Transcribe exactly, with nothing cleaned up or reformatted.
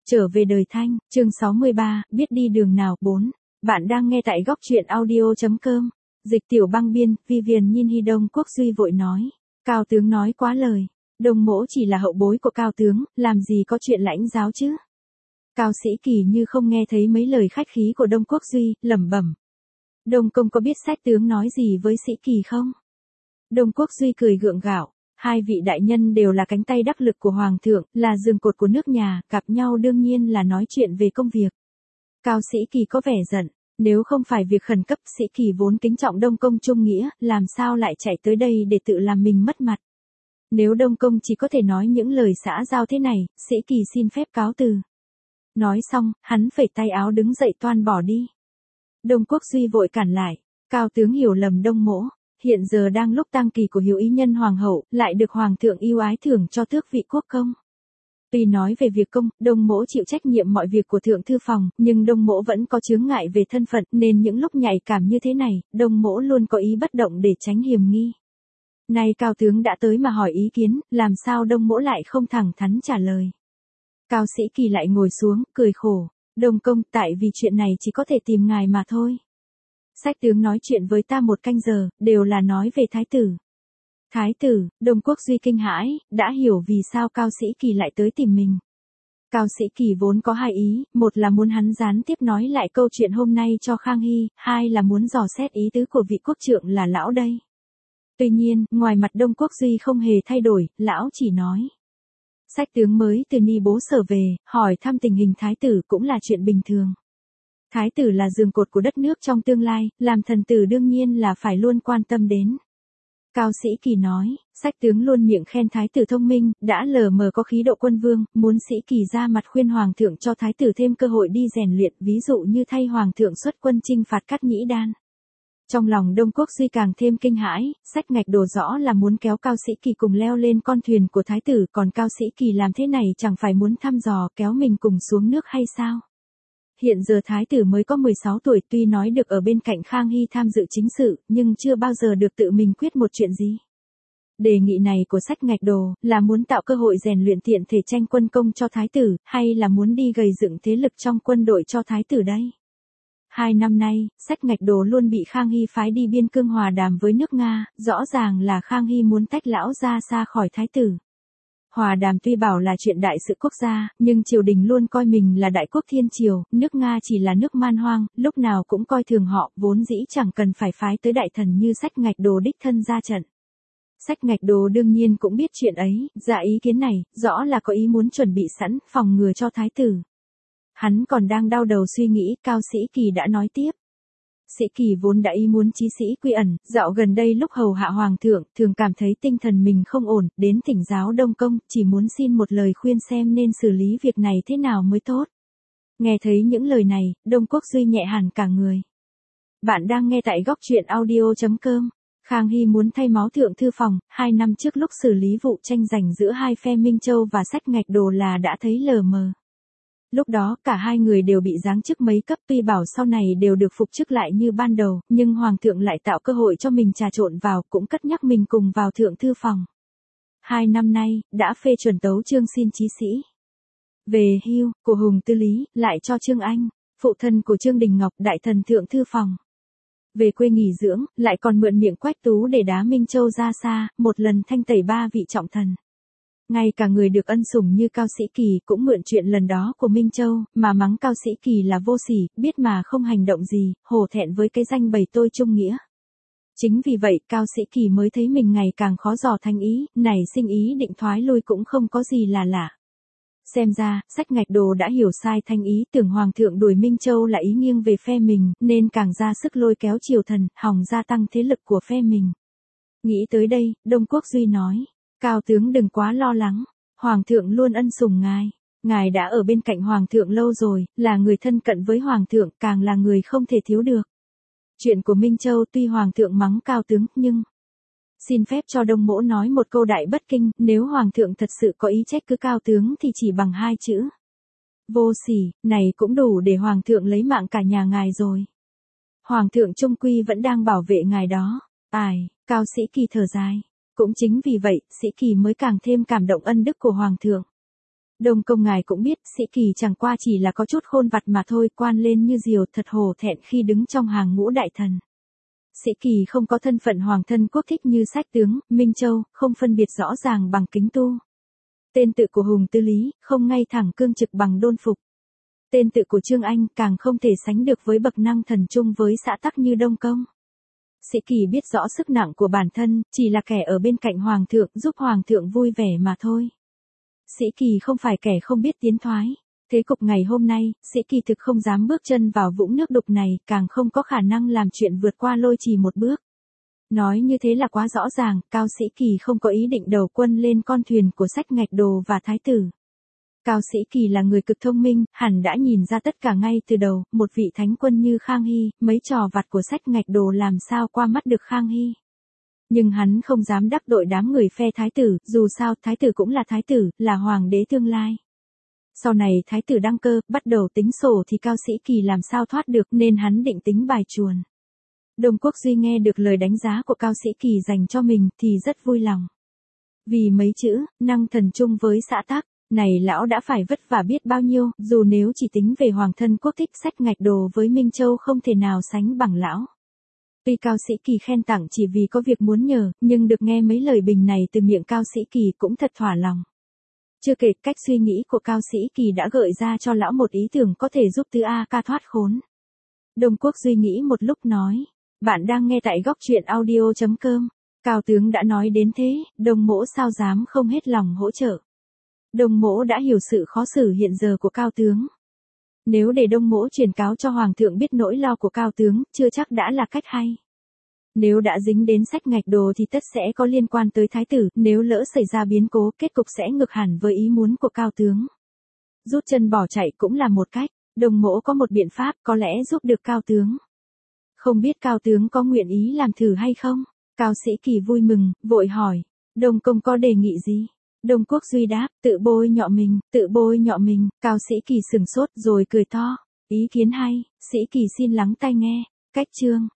Trở về đời Thanh, chương sáu mươi ba, biết đi đường nào, bốn. Bạn đang nghe tại góc truyện audio.com. Dịch tiểu băng biên, Vivian nhìn Hy Đông Quốc Duy vội nói. Cao tướng nói quá lời. Đông Mỗ chỉ là hậu bối của cao tướng, làm gì có chuyện lãnh giáo chứ. Cao Sĩ Kỳ như không nghe thấy mấy lời khách khí của Đông Quốc Duy, lẩm bẩm. Đông công có biết sách tướng nói gì với Sĩ Kỳ không? Đông Quốc Duy cười gượng gạo. Hai vị đại nhân đều là cánh tay đắc lực của Hoàng thượng, là giường cột của nước nhà, gặp nhau đương nhiên là nói chuyện về công việc. Cao Sĩ Kỳ có vẻ giận, nếu không phải việc khẩn cấp, Sĩ Kỳ vốn kính trọng Đông công trung nghĩa, làm sao lại chạy tới đây để tự làm mình mất mặt. Nếu Đông công chỉ có thể nói những lời xã giao thế này, Sĩ Kỳ xin phép cáo từ. Nói xong, hắn phẩy tay áo đứng dậy toan bỏ đi. Đông Quốc Duy vội cản lại, Cao tướng hiểu lầm Đông Mỗ. Hiện giờ đang lúc tang kỳ của hiếu ý nhân hoàng hậu, lại được hoàng thượng yêu ái thưởng cho tước vị quốc công. Tuy nói về việc công, Đông Mỗ chịu trách nhiệm mọi việc của thượng thư phòng, nhưng Đông Mỗ vẫn có chướng ngại về thân phận, nên những lúc nhạy cảm như thế này, Đông Mỗ luôn có ý bất động để tránh hiềm nghi. Nay Cao tướng đã tới mà hỏi ý kiến, làm sao Đông Mỗ lại không thẳng thắn trả lời. Cao Sĩ Kỳ lại ngồi xuống, cười khổ. Đông công, tại vì chuyện này chỉ có thể tìm ngài mà thôi. Sách tướng nói chuyện với ta một canh giờ, đều là nói về thái tử. Thái tử, Đông Quốc Duy kinh hãi, đã hiểu vì sao Cao Sĩ Kỳ lại tới tìm mình. Cao Sĩ Kỳ vốn có hai ý, một là muốn hắn gián tiếp nói lại câu chuyện hôm nay cho Khang Hy, hai là muốn dò xét ý tứ của vị quốc trượng là lão đây. Tuy nhiên, ngoài mặt Đông Quốc Duy không hề thay đổi, lão chỉ nói. Sách tướng mới từ Ni Bố sở về, hỏi thăm tình hình thái tử cũng là chuyện bình thường. Thái tử là giường cột của đất nước trong tương lai, làm thần tử đương nhiên là phải luôn quan tâm đến. Cao Sĩ Kỳ nói, sách tướng luôn miệng khen thái tử thông minh, đã lờ mờ có khí độ quân vương, muốn Sĩ Kỳ ra mặt khuyên hoàng thượng cho thái tử thêm cơ hội đi rèn luyện, ví dụ như thay hoàng thượng xuất quân chinh phạt Cát Nhĩ Đan. Trong lòng Đông Quốc Duy càng thêm kinh hãi, sách ngạch đồ rõ là muốn kéo Cao Sĩ Kỳ cùng leo lên con thuyền của thái tử, còn Cao Sĩ Kỳ làm thế này chẳng phải muốn thăm dò kéo mình cùng xuống nước hay sao? Hiện giờ thái tử mới có mười sáu tuổi, tuy nói được ở bên cạnh Khang Hy tham dự chính sự, nhưng chưa bao giờ được tự mình quyết một chuyện gì. Đề nghị này của sách ngạch đồ, là muốn tạo cơ hội rèn luyện tiện thể tranh quân công cho thái tử, hay là muốn đi gầy dựng thế lực trong quân đội cho thái tử đây? Hai năm nay, sách ngạch đồ luôn bị Khang Hy phái đi biên cương hòa đàm với nước Nga, rõ ràng là Khang Hy muốn tách lão ra xa khỏi thái tử. Hòa đàm tuy bảo là chuyện đại sự quốc gia, nhưng triều đình luôn coi mình là đại quốc thiên triều, nước Nga chỉ là nước man hoang, lúc nào cũng coi thường họ, vốn dĩ chẳng cần phải phái tới đại thần như sách ngạch đồ đích thân ra trận. Sách ngạch đồ đương nhiên cũng biết chuyện ấy, ra ý kiến này, rõ là có ý muốn chuẩn bị sẵn, phòng ngừa cho thái tử. Hắn còn đang đau đầu suy nghĩ, Cao Sĩ Kỳ đã nói tiếp. Sĩ Kỳ vốn đã ý muốn chí sĩ quy ẩn, dạo gần đây lúc hầu hạ hoàng thượng, thường cảm thấy tinh thần mình không ổn, đến thỉnh giáo Đông công, chỉ muốn xin một lời khuyên xem nên xử lý việc này thế nào mới tốt. Nghe thấy những lời này, Đông Quốc Duy nhẹ hẳn cả người. Bạn đang nghe tại góc truyện audio.com. Khang Hy muốn thay máu thượng thư phòng, hai năm trước lúc xử lý vụ tranh giành giữa hai phe Minh Châu và sách ngạch đồ là đã thấy lờ mờ. Lúc đó, cả hai người đều bị giáng chức mấy cấp, tuy bảo sau này đều được phục chức lại như ban đầu, nhưng Hoàng thượng lại tạo cơ hội cho mình trà trộn vào, cũng cất nhắc mình cùng vào thượng thư phòng. Hai năm nay, đã phê chuẩn tấu chương xin chí sĩ. Về hưu, của Hùng Tư Lý, lại cho Trương Anh, phụ thân của Trương Đình Ngọc, đại thần thượng thư phòng. Về quê nghỉ dưỡng, lại còn mượn miệng Quách Tú để đá Minh Châu ra xa, một lần thanh tẩy ba vị trọng thần. Ngay cả người được ân sủng như Cao Sĩ Kỳ cũng mượn chuyện lần đó của Minh Châu, mà mắng Cao Sĩ Kỳ là vô sỉ, biết mà không hành động gì, hổ thẹn với cái danh bày tôi trung nghĩa. Chính vì vậy, Cao Sĩ Kỳ mới thấy mình ngày càng khó dò thanh ý, nảy sinh ý định thoái lui cũng không có gì là lạ. Xem ra, sách ngạch đồ đã hiểu sai thanh ý, tưởng Hoàng thượng đuổi Minh Châu là ý nghiêng về phe mình, nên càng ra sức lôi kéo triều thần, hòng gia tăng thế lực của phe mình. Nghĩ tới đây, Đông Quốc Duy nói. Cao tướng đừng quá lo lắng, Hoàng thượng luôn ân sủng ngài, ngài đã ở bên cạnh Hoàng thượng lâu rồi, là người thân cận với Hoàng thượng, càng là người không thể thiếu được. Chuyện của Minh Châu tuy Hoàng thượng mắng Cao tướng, nhưng... Xin phép cho Đông Mỗ nói một câu đại bất kinh, nếu Hoàng thượng thật sự có ý trách cứ Cao tướng thì chỉ bằng hai chữ. Vô sỉ, này cũng đủ để Hoàng thượng lấy mạng cả nhà ngài rồi. Hoàng thượng trung quy vẫn đang bảo vệ ngài đó. Ai, Cao Sĩ Kỳ thở dài. Cũng chính vì vậy, Sĩ Kỳ mới càng thêm cảm động ân đức của Hoàng thượng. Đông công ngài cũng biết, Sĩ Kỳ chẳng qua chỉ là có chút khôn vặt mà thôi, quan lên như diều, thật hổ thẹn khi đứng trong hàng ngũ đại thần. Sĩ Kỳ không có thân phận hoàng thân quốc thích như Sách tướng, Minh Châu, không phân biệt rõ ràng bằng Kính Tu. Tên tự của Hùng Tư Lý, không ngay thẳng cương trực bằng Đôn Phục. Tên tự của Trương Anh càng không thể sánh được với bậc năng thần chung với xã tắc như Đông Công. Sĩ Kỳ biết rõ sức nặng của bản thân, chỉ là kẻ ở bên cạnh hoàng thượng giúp hoàng thượng vui vẻ mà thôi. Sĩ Kỳ không phải kẻ không biết tiến thoái. Thế cục ngày hôm nay, Sĩ Kỳ thực không dám bước chân vào vũng nước đục này, càng không có khả năng làm chuyện vượt qua Lôi Trì một bước. Nói như thế là quá rõ ràng, Cao Sĩ Kỳ không có ý định đầu quân lên con thuyền của Sách Ngạch Đồ và Thái tử. Cao Sĩ Kỳ là người cực thông minh, hẳn đã nhìn ra tất cả ngay từ đầu, một vị thánh quân như Khang Hy, mấy trò vặt của Sách Ngạch Đồ làm sao qua mắt được Khang Hy. Nhưng hắn không dám đắc tội đám người phe thái tử, dù sao thái tử cũng là thái tử, là hoàng đế tương lai. Sau này thái tử đăng cơ, bắt đầu tính sổ thì Cao Sĩ Kỳ làm sao thoát được, nên hắn định tính bài chuồn. Đông Quốc Duy nghe được lời đánh giá của Cao Sĩ Kỳ dành cho mình thì rất vui lòng. Vì mấy chữ, năng thần chung với xã tắc, này lão đã phải vất vả biết bao nhiêu, dù nếu chỉ tính về hoàng thân quốc thích, Sách Ngạch Đồ với Minh Châu không thể nào sánh bằng lão. Tuy Cao Sĩ Kỳ khen tặng chỉ vì có việc muốn nhờ, nhưng được nghe mấy lời bình này từ miệng Cao Sĩ Kỳ cũng thật thỏa lòng. Chưa kể, cách suy nghĩ của Cao Sĩ Kỳ đã gợi ra cho lão một ý tưởng có thể giúp Tứ A Ca thoát khốn. Đông Quốc Duy nghĩ một lúc nói, bạn đang nghe tại góc truyện audio chấm com. Cao tướng đã nói đến thế, Đông Mỗ sao dám không hết lòng hỗ trợ. Đông Mỗ đã hiểu sự khó xử hiện giờ của Cao tướng. Nếu để Đông Mỗ truyền cáo cho Hoàng thượng biết nỗi lo của Cao tướng, chưa chắc đã là cách hay. Nếu đã dính đến Sách Ngạch Đồ thì tất sẽ có liên quan tới thái tử, nếu lỡ xảy ra biến cố, kết cục sẽ ngược hẳn với ý muốn của Cao tướng. Rút chân bỏ chạy cũng là một cách, Đông Mỗ có một biện pháp có lẽ giúp được Cao tướng. Không biết Cao tướng có nguyện ý làm thử hay không? Cao Sĩ Kỳ vui mừng, vội hỏi, Đông công có đề nghị gì? Đông Quốc Duy đáp, tự bôi nhọ mình, tự bôi nhọ mình. Cao Sĩ Kỳ sừng sốt rồi cười to, ý kiến hay, Sĩ Kỳ xin lắng tai nghe. Cách chương